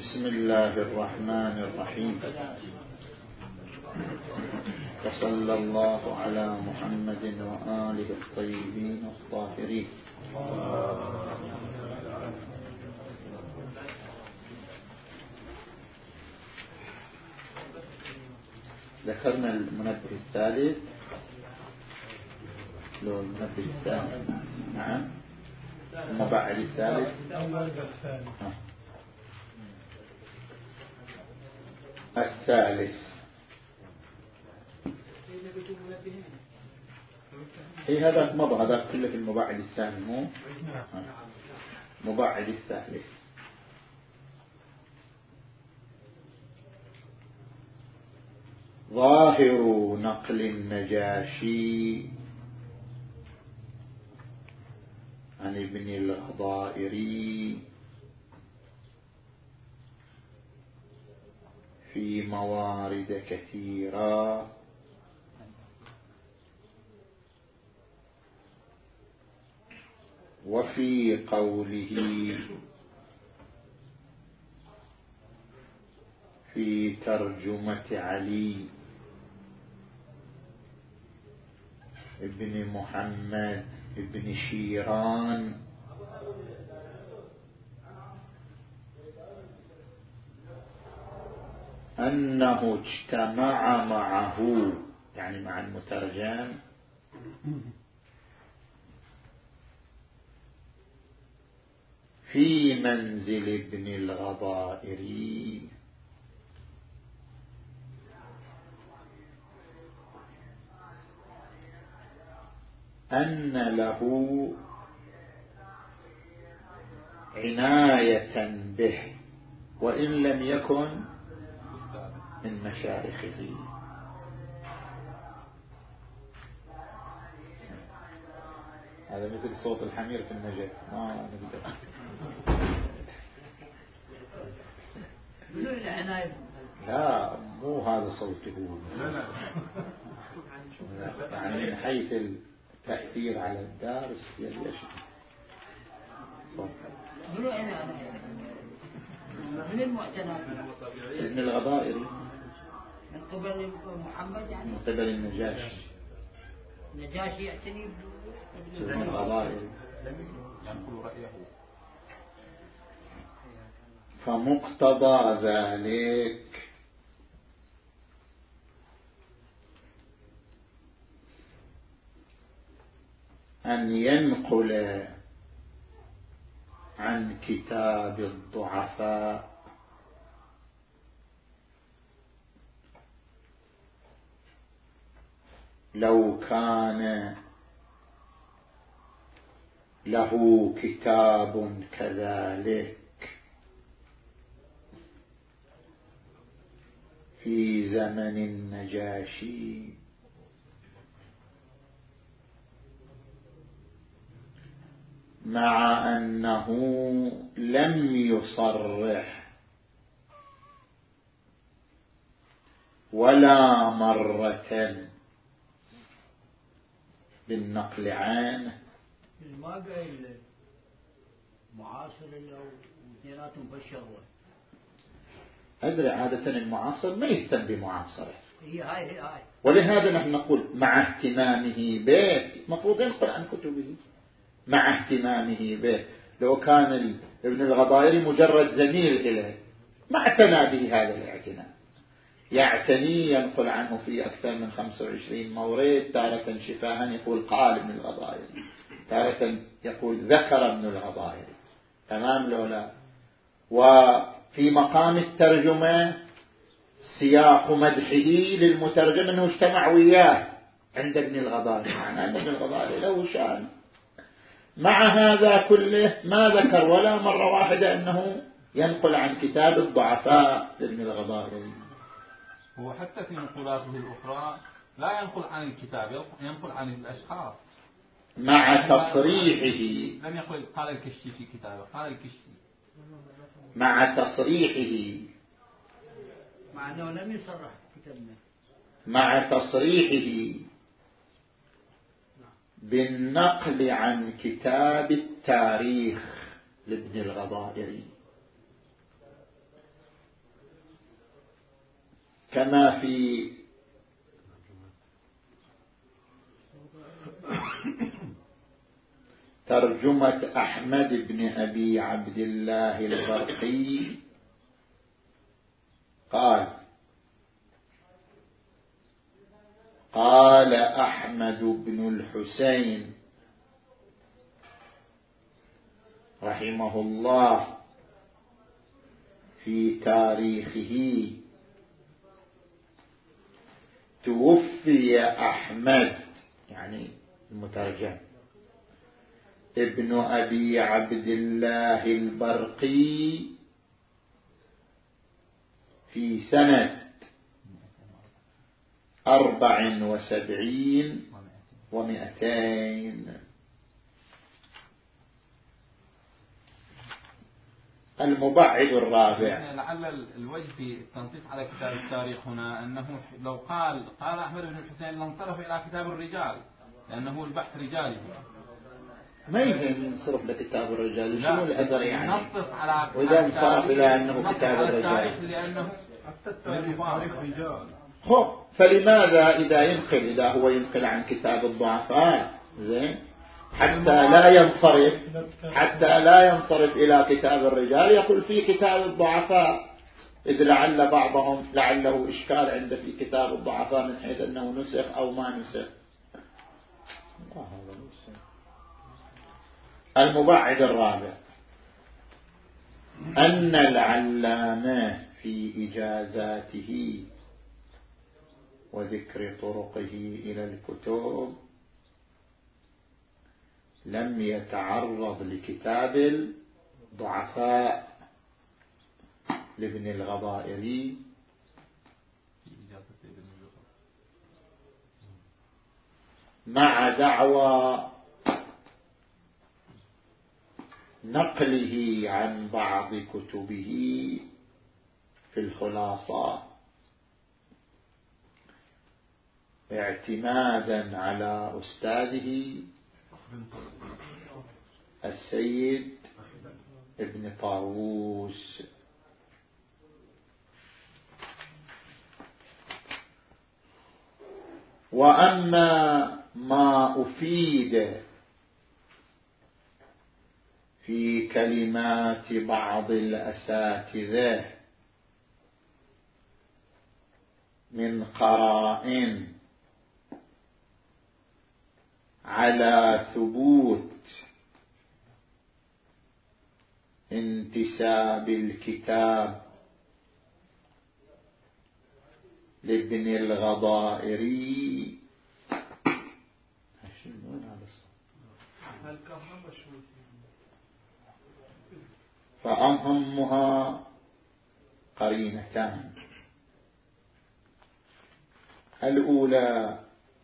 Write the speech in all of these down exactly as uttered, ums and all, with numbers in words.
بسم الله الرحمن الرحيم. وصلى الله على محمد وآله الطيبين الطاهرين. ذكرنا المنبه الثالث، لو المنبه الثاني نعم، المبعد الثالث الثالث اي هذا مضى، هذا كله في المبعد الثاني، مو مبعد الثالث. ظاهر نقل النجاشي عن ابن الغضائري في موارد كثيرة، وفي قوله في ترجمة علي ابن محمد ابن شيران أنه اجتمع معه، يعني مع المترجم، في منزل ابن الغضائري أن له عناية به وإن لم يكن من مشايخه. هذا مثل صوت الحمير في النجف، ما نقدر. لا مو هذا صوته، يعني من حيث التأثير على الدارس يليش. من المعتنى ابن الغضائري من قبل محمد، يعني من قبل النجاشي. النجاشي يعتني ابن الغضائري. ينقل رأيه. فمقتضى ذلك أن ينقل عن كتاب الضعفاء لو كان له كتاب كذلك في زمن النجاشي، مع أنه لم يصرح ولا مرة بالنقل عنه. ما قايل معاصر لو اثنيناتهم بالشغل. أدري عادة المعاصر ما يهتم بمعاصره، هي هاي هي هاي ولهذا نحن نقول مع اهتمامه به مفروض ينقل عن كتبه، مع اهتمامه به. لو كان ابن الغضائري مجرد زميل إليه ما اعتنى به هذا الاعتناء، يعتني ينقل عنه في أكثر من خمسة وعشرين مورد، تارة شفاها يقول قال ابن الغضائري، تارة يقول ذكر ابن الغضائري، تمام لولا. وفي مقام الترجمة سياق مدحه للمترجم أنه اجتمع وياه عند ابن الغضائري، معنى أن ابن الغضائري له شأن. مع هذا كله ما ذكر ولا مرة واحدة أنه ينقل عن كتاب الضعفاء لابن الغضائري. هو حتى في نقولاته الأخرى لا ينقل عن الكتاب، ينقل عن الأشخاص، مع تصريحه. لم يقل قال الكشي في كتابه، قال الكشي مع تصريحه، مع أنه لم يصرح كتابنا، مع تصريحه بالنقل عن كتاب التاريخ لابن الغضائري، كما في ترجمة أحمد بن أبي عبد الله البرقي قال قال أحمد بن الحسين رحمه الله في تاريخه: توفي أحمد يعني المترجم ابن أبي عبد الله البرقي في سنة أربع وسبعين ومئتين. المبعد الرابع. لعل الوجه في التنصيص على كتاب التاريخ هنا أنه لو قال قال أحمد بن الحسين لانصرف إلى كتاب الرجال، لأنه البحث رجالي. ما يهم ينصرف لكتاب الرجال، شنو الأثر يعني؟ نصص على وإذا انصرف إلى أنه كتاب الرجال لأنه التاريخ رجال. خب فلماذا إذا ينقل إذا هو ينقل عن كتاب الضعفاء زين حتى لا ينصرف حتى لا ينصرف إلى كتاب الرجال يقول في كتاب الضعفاء، إذ لعل بعضهم لعله إشكال عند في كتاب الضعفاء من حيث أنه نسخ أو ما نسخ. المبعد الرابع أن العلامة في إجازاته وذكر طرقه إلى الكتب لم يتعرض لكتاب الضعفاء لابن الغضائري مع دعوى نقله عن بعض كتبه في الخلاصة اعتمادا على أستاذه السيد ابن طاووس. وأما ما أفيد في كلمات بعض الأساتذة من قرائن على ثبوت انتساب الكتاب لابن الغضائري فأهمها قرينتان. الأولى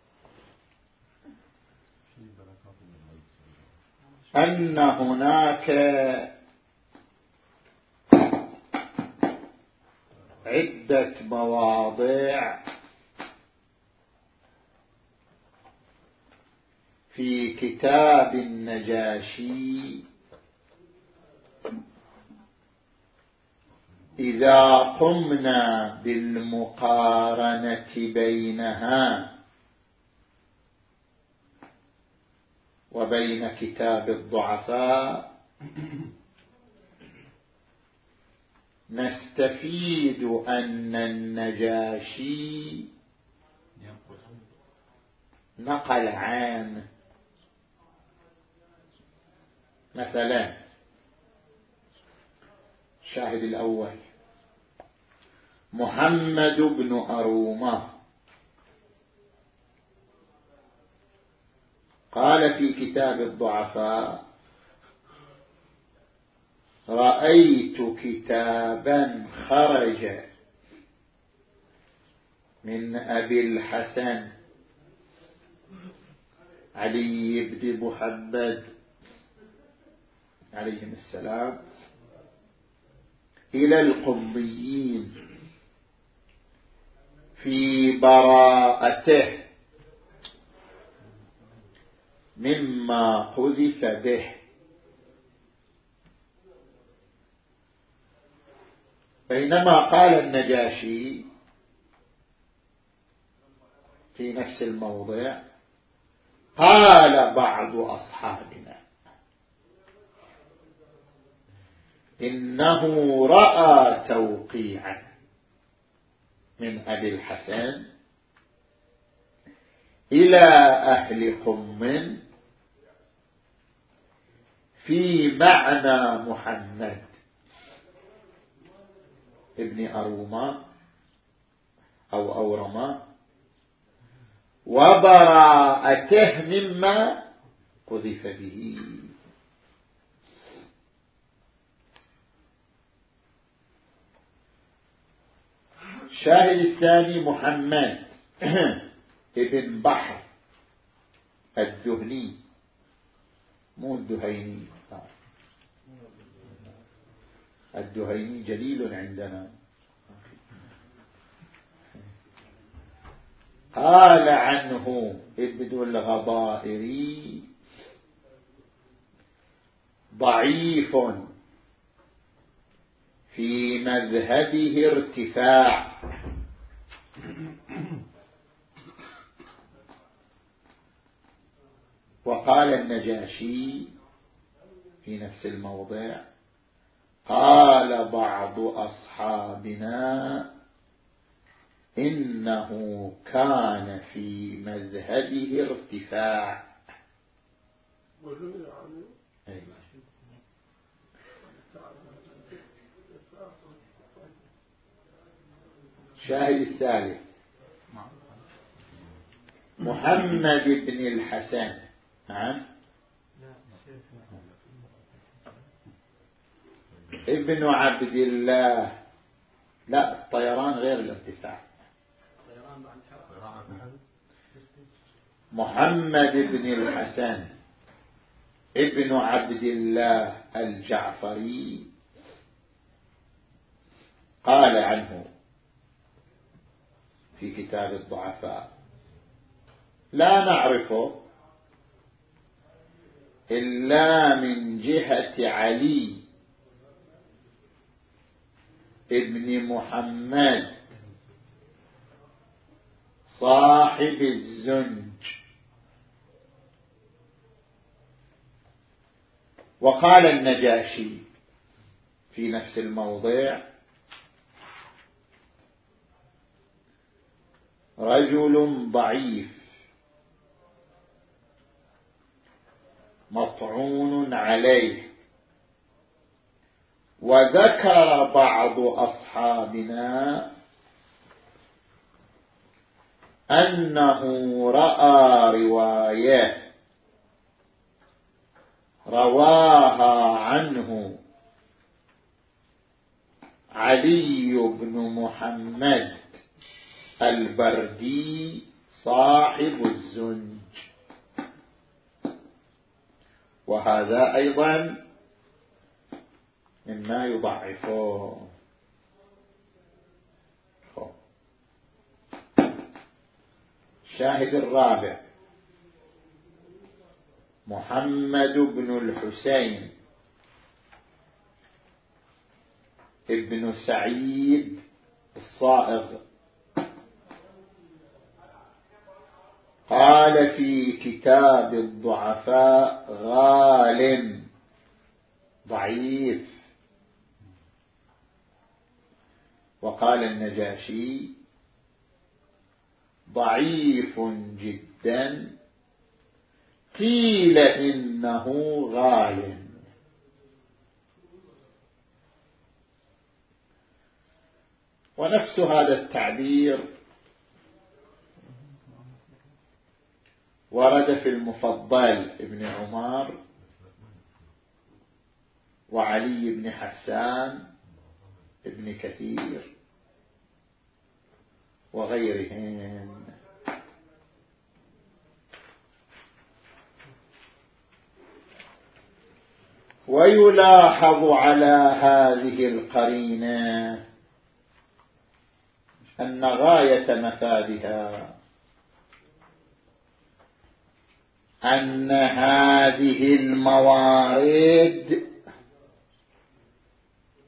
أن هناك عدة مواضع في كتاب النجاشي إذا قمنا بالمقارنة بينها وبين كتاب الضعفاء نستفيد أن النجاشي نقل عن مثلا الشاهد الأول محمد بن أرومة قال في كتاب الضعفاء: رأيت كتابا خرج من أبي الحسن علي بن محمد عليهم السلام إلى القميين في براءته مما حذف به، بينما قال النجاشي في نفس الموضع قال بعض أصحابنا إنه رأى توقيعا من أبي الحسن إلى أهل قم في معنى محمد ابن أروما أو أورما وبراءته مما قذف به. الشاهد الثاني محمد ابن بحر الدهني مو الدهيني، الدهيني جليل عندنا. قال عنه ابن الغضائري ضعيف في مذهبه ارتفاع، وقال النجاشي في نفس الموضع قال بعض أصحابنا إنه كان في مذهبه ارتفاع. أي. شاهد الثالث محمد بن الحسن نعم ابن عبد الله. لا، الطيران غير الارتفاع. محمد بن الحسن ابن عبد الله الجعفري قال عنه في كتاب الضعفاء لا نعرفه إلا من جهة علي ابن محمد صاحب الزنج. وقال النجاشي في نفس الموضع رجل ضعيف مطعون عليه. وذكر بعض أصحابنا أنه رأى رواية رواها عنه علي بن محمد البردي صاحب الزنج، وهذا أيضا مما يضعفه. الشاهد الرابع محمد بن الحسين ابن سعيد الصائغ قال في كتاب الضعفاء غال ضعيف. وقال النجاشي ضعيف جدا قيل إنه غال. ونفس هذا التعبير ورد في المفضل ابن عمر وعلي بن حسان ابن كثير وغيرهم. ويلاحظ على هذه القرينة أن غاية مفادها أن هذه الموارد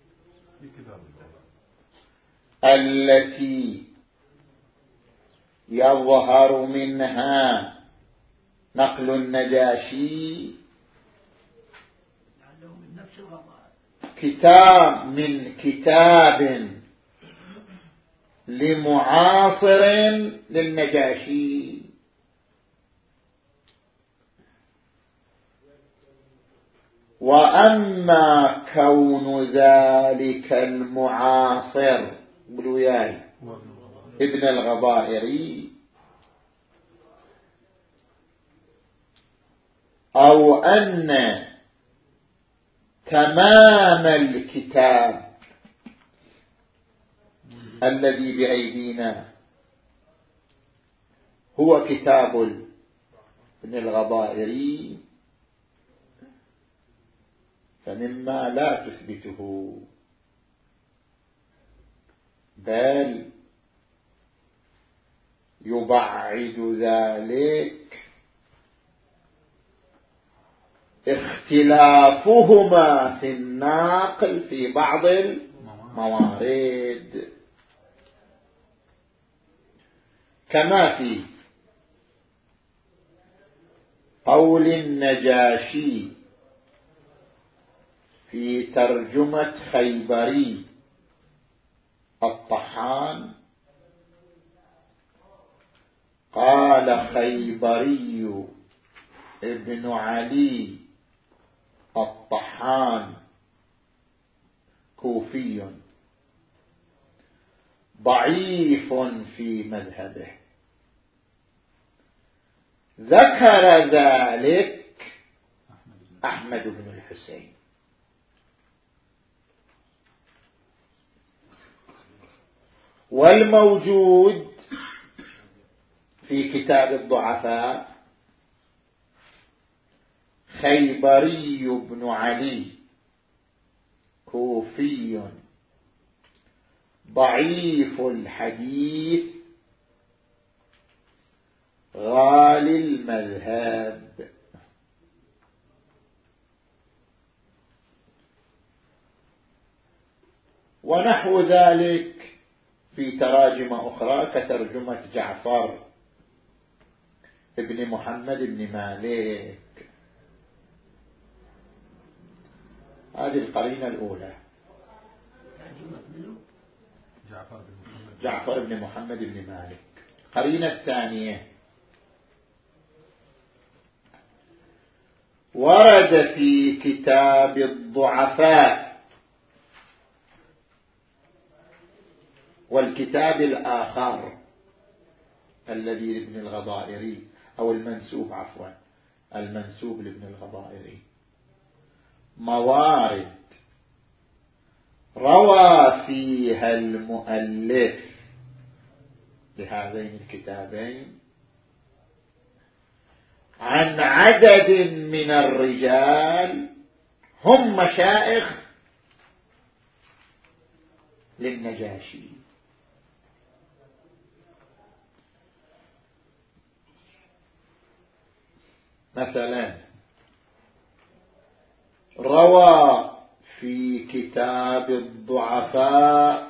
التي يظهر منها نقل النجاشي كتاب من كتاب لمعاصر للنجاشي، وأما كون ذلك المعاصر بلوياي ابن الغضائري أو أن تمام الكتاب الذي بأيدينا هو كتاب ابن الغضائري فمما لا تثبته، بل يبعد ذلك اختلافهما في الناقل في بعض الموارد، كما في قول النجاشي في ترجمة خيبري الطحان، قال خيبري ابن علي الطحان كوفي ضعيف في مذهبه، ذكر ذلك أحمد بن الحسين. والموجود في كتاب الضعفاء خيبري بن علي كوفي ضعيف الحديث غالي المذهب. ونحو ذلك في تراجم أخرى كترجمة جعفر ابن محمد بن مالك. هذه القرينة الأولى، جعفر بن محمد بن مالك. القرينة الثانية، ورد في كتاب الضعفاء والكتاب الآخر الذي لابن الغضائري أو المنسوب عفوا المنسوب لابن الغضائري موارد روى فيها المؤلف لهذين الكتابين عن عدد من الرجال هم مشايخ للنجاشي. مثلا روى في كتاب الضعفاء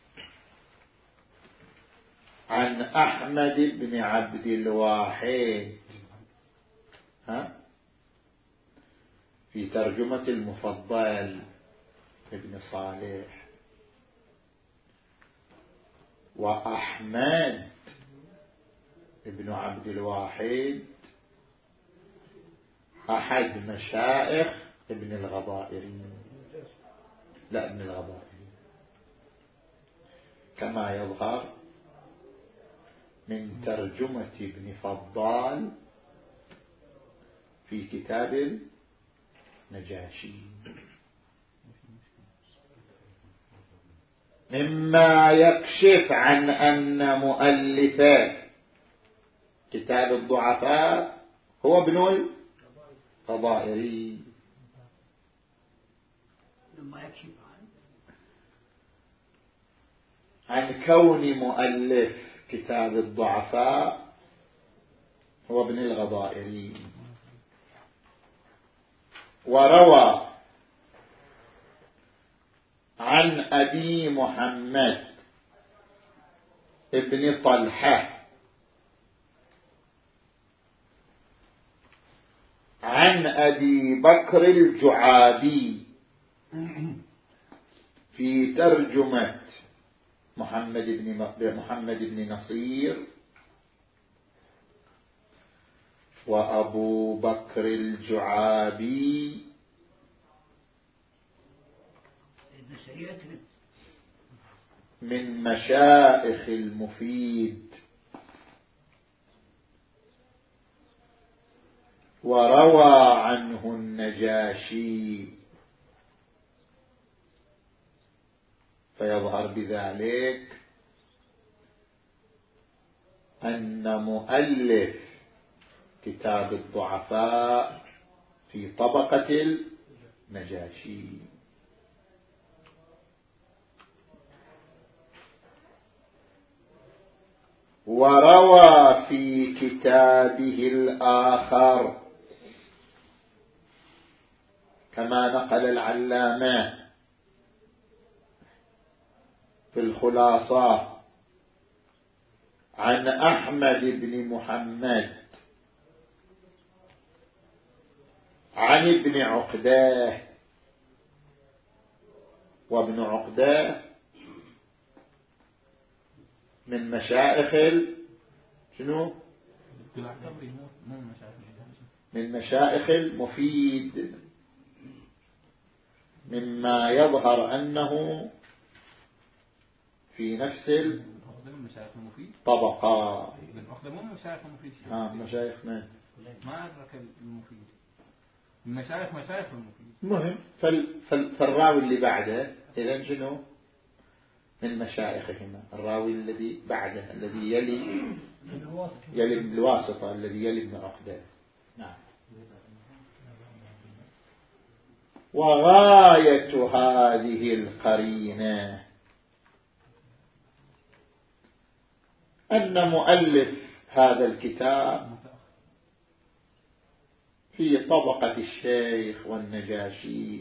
عن أحمد بن عبد الواحد ها في ترجمة المفضل ابن صالح، وأحمد ابن عبد الواحد أحد مشايخ ابن الغضائري، لا ابن الغضائري كما يظهر من ترجمة ابن فضال في كتاب النجاشي. مما يكشف عن أن مؤلف كتاب الضعفاء هو ابن الغضائري. عن كون مؤلف كتاب الضعفاء هو ابن الغضائري. وروى عن أبي محمد ابن طلحة عن أبي بكر الجعابي في ترجمة محمد بن محمد بن نصير. وأبو بكر الجعابي من مشائخ المفيد، وروى عنه النجاشي، فيظهر بذلك أن مؤلف كتاب الضعفاء في طبقة النجاشي. وروى في كتابه الآخر كما نقل العلامة في الخلاصة عن أحمد بن محمد عن ابن عقدة، وابن عقدة من مشائخ شنو؟ من مشائخ المفيد، مما يظهر أنه في نفس الطبقة. ها مشايخ من؟ ما أدرك المفيد. المشايخ مشايخ المفيد. مهم. فال فال فالراوي اللي بعده إذن شنو؟ من مشايخهما. الراوي الذي بعده الذي يلي يلي الواسطة الذي يلي ابن عقدة. نعم. وغاية هذه القرينة أن مؤلف هذا الكتاب في طبقة الشيخ والنجاشي،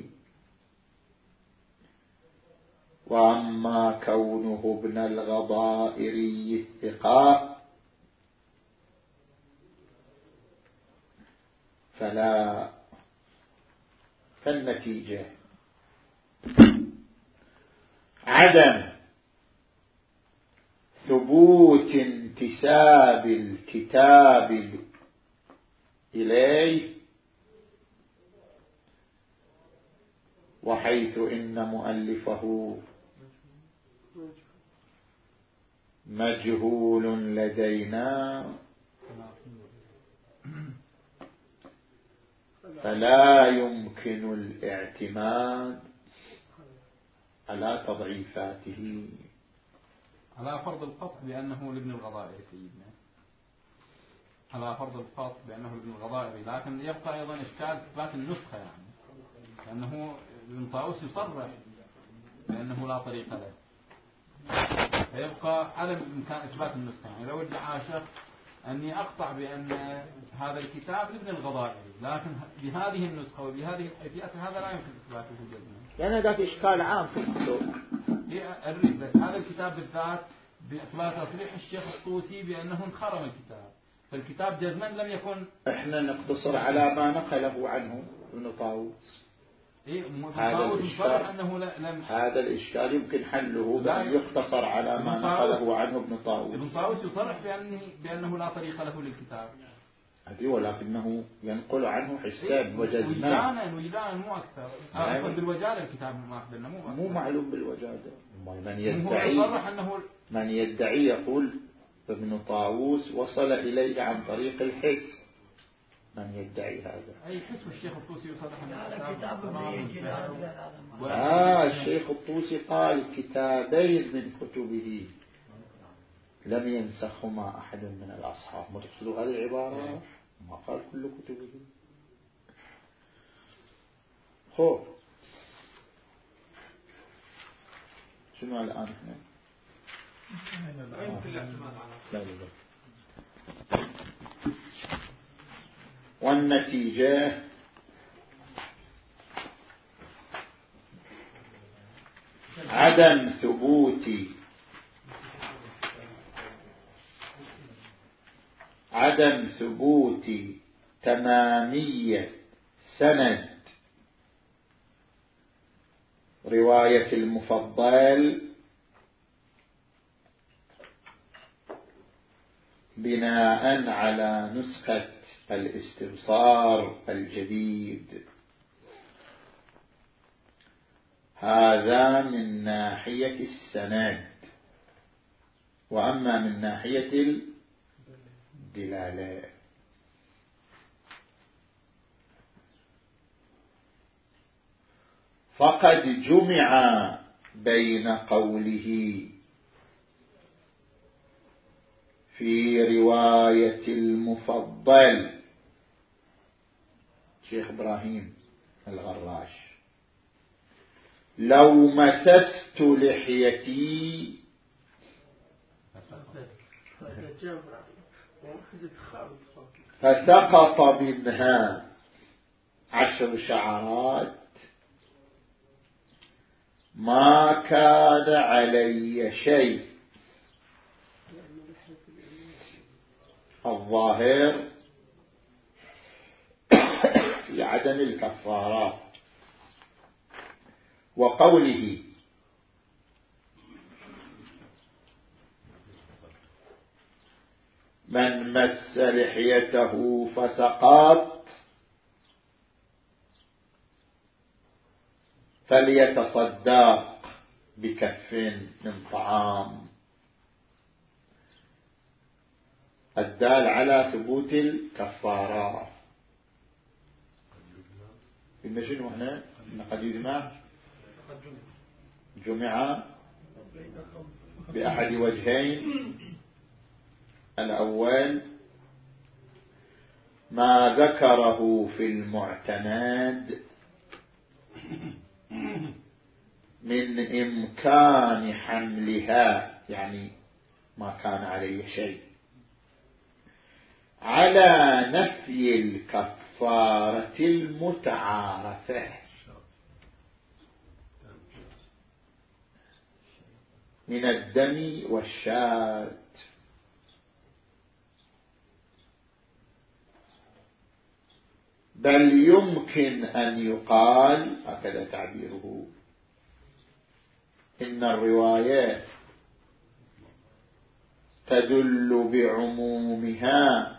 وأما كونه ابن الغضائري الثقة فلا، فالنتيجة عدم ثبوت انتساب الكتاب إليه، وحيث إن مؤلفه مجهول لدينا فلا يمكن الاعتماد على تضعيفاته. على فرض القطع بأنه لابن الغضائري سيدنا، على فرض القطع بأنه لابن الغضائري، لكن يبقى أيضا إشكال إثبات النسخة، يعني لأنه ابن طاووس يصرح بأنه لا طريق له، فيبقى عدم إمكان إثبات النسخة. يعني لو ادعى شخص أني أقطع بأن هذا الكتاب لابن الغضائري، لكن بهذه النسخة وبهذه الحيثيات هذا لا يمكن إثباته جزما، لأن ذات إشكال عام في الكتب. الريب بس هذا الكتاب بالذات بإثبات تصريح الشيخ الطوسي بأنه انخرم الكتاب، فالكتاب جزما لم يكن. احنا نقتصر على ما نقله عنه ابن طاووس. إيه هذا الإشكال أنه لم هذا الإشكال يمكن حله بأن يقتصر على ما نقله عنه ابن طاووس. ابن طاووس يصرح بأنه بأنه لا طريق له للكتاب هذه، ولكنه ينقل عنه حسان وجزمان. وجدانا وجدانا مو أكثر. أصلا بالوجادة الكتاب ما أخبرنا مو مو معلوم بالوجادة. من يدعي أنه من يدعي يقول ابن طاووس وصل إليه عن طريق الحس. من يدعي هذا؟ أي حس الشيخ الطوسي يصرح أن الكتاب آه الشيخ الطوسي قال كتابين من كتبه لم ينسخهما أحد من الأصحاب. ما تقصدوا هذه العبارة؟ ما قال كل كتبه. خب شنو الآن احنا؟ لا لا لا. والنتيجة عدم ثبوت عدم ثبوت تمامية سند رواية المفضل بناء على نسخة الاستبصار الجديد. هذا من ناحية السند. وأما من ناحية الدلالة فقد جمع بين قوله في رواية المفضل شيخ إبراهيم الغراش لو مسست لحيتي فسقط منها عشر شعرات ما كان علي شيء. الظاهر في عدم الكفارات. وقوله من مس لحيته فسقط فليتصدق بكف من طعام، الدال على ثبوت الكفارات. إن شنو هنا قد يجمع جمع بأحد وجهين. الأول ما ذكره في المعتمد من إمكان حملها، يعني ما كان عليه شيء، على نفي الكفارة المتعارفة من الدم والشاة. بل يمكن أن يقال هكذا تعبيره إن الروايات تدل بعمومها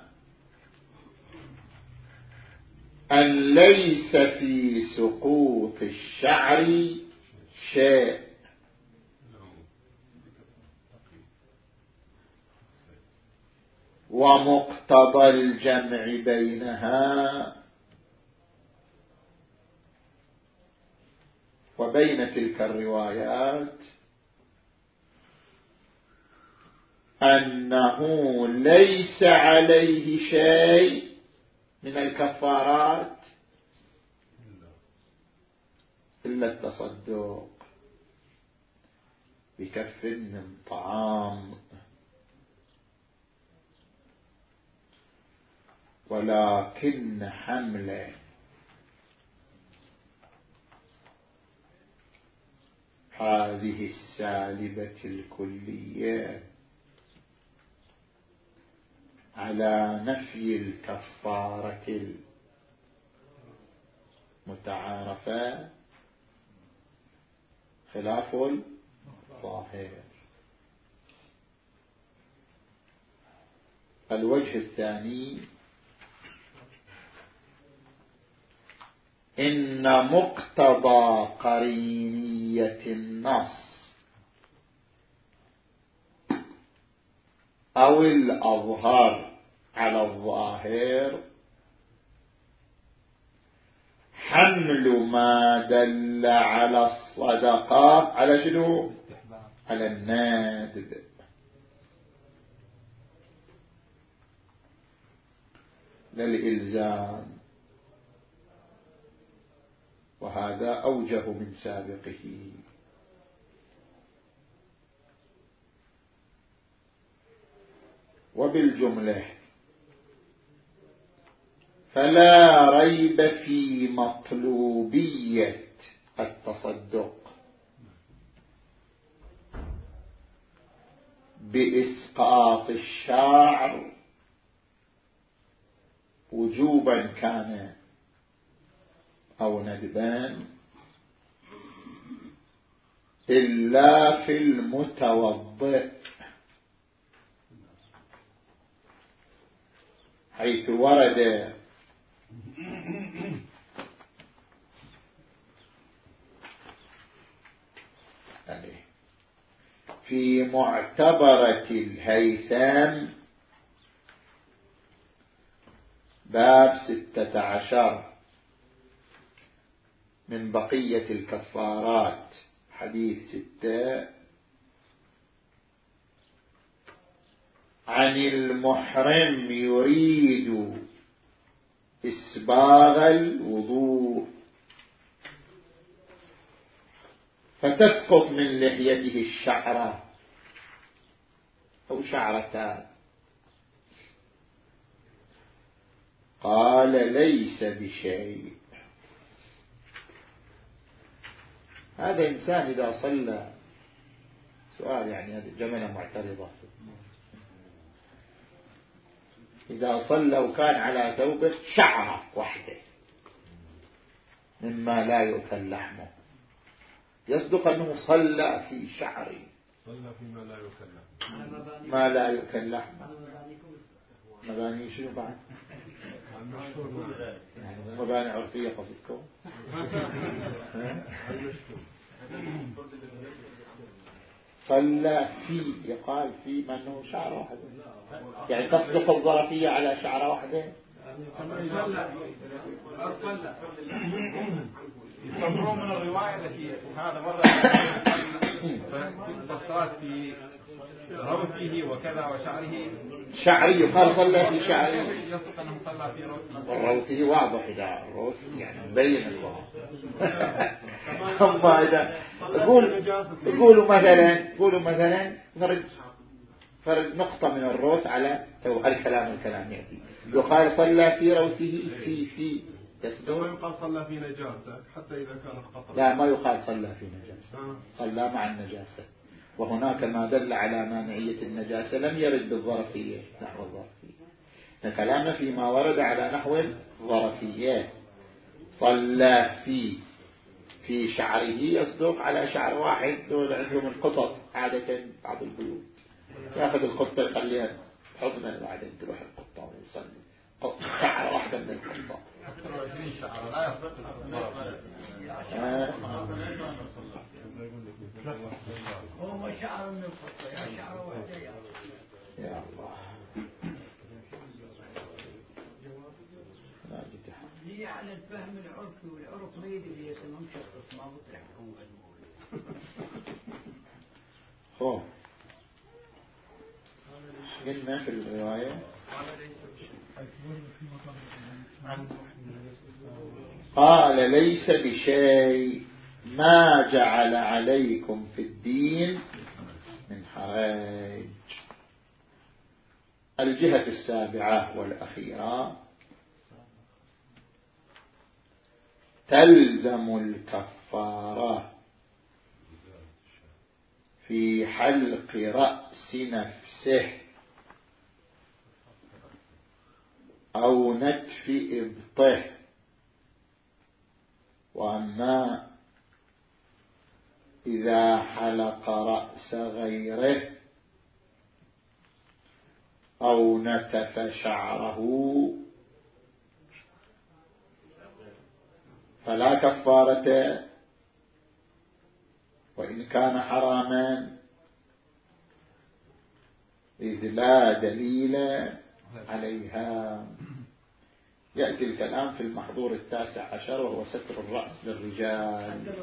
أن ليس في سقوط الشعر شيء، ومقتضى الجمع بينها وبين تلك الروايات أنه ليس عليه شيء من الكفارات إلا التصدق بكف من طعام، ولكن حمل هذه السالبة الكلية على نفي الكفارة المتعارفة خلاف الظاهر. الوجه الثاني إن مقتضى قرينية النص أو الأظهر على الظاهر حمل ما دل على الصدقة على شنو؟ على النادب. للإلزام، وهذا أوجه من سابقه. وبالجملة فلا ريب في مطلوبية التصدق بإسقاط الشعر وجوبا كان أو ندبان إلا في المتوضئ، حيث ورد في معتبرة الهيثم باب ستة عشر من بقية الكفارات حديث ستة: عن المحرم يريد إسباغ الوضوء فتسقط من لحيته الشعرة أو شعرتان، قال ليس بشيء. هذا إنسان إذا صلى، سؤال يعني هذه جملة معترضة، إذا صلى وكان على ثوبه شعرة واحدة مما لا يؤكل لحمه، يصدق أنه صلى في شعره، صلى فيما لا يؤكل لحمه، ما لا يؤكل لحمه. مباني شنو بعد؟ يعني مباني عرفية قصدكم؟ صلى في، يقال في منه شعرة واحدة، يعني تصدق الظرفية على شعرة واحدة. يصبرون من الرواية التي هذا مرة فالصلاة في روثه وكذا وشعره شعري، يقال صلى في شعره، يصدق أنه صلى في روثه، والروثه واضح، إذا الروث يعني مبين الظهر. أما إذا يقول يقولوا مثلا يقولوا مثلا نرد فرد نقطة من الروث على الكلام الكلام يأتي، يقال صلى في روثه في في لو يقال صلى في نجاسة حتى إذا كان قطر، لا ما يقال صلى في نجاسة، صلى مع النجاسة، وهناك ما دل على مانعية النجاسة لم يرد بالظرفية نحو الظرفية، كلامنا فيما ورد على نحو الظرفية. صلى في في شعره يصدق على شعر واحد، دول عندهم القطط عادة، بعض البيوت ياخذ القطة يخليها حضنا بعدين تروح القطة ويصلي شعر واحدة من القطة. هو شعر من القطة يا شعر واحدة يا يا الله. هي على الفهم العرفي، والعرف ما يدري يسمى مشخص ما بطرح. هو قلنا في الرواية قال ليس بشيء ما جعل عليكم في الدين من حرج. الجهة السابعة والأخيرة: تلزم الكفارة في حلق رأس نفسه أو نتف إبطه، وأما إذا حلق رأس غيره أو نتف شعره فلا كفارة، وإن كان حراما إذ لا دليل عليها. يأتي الكلام في المحظور التاسع عشر وهو ستر الرأس للرجال.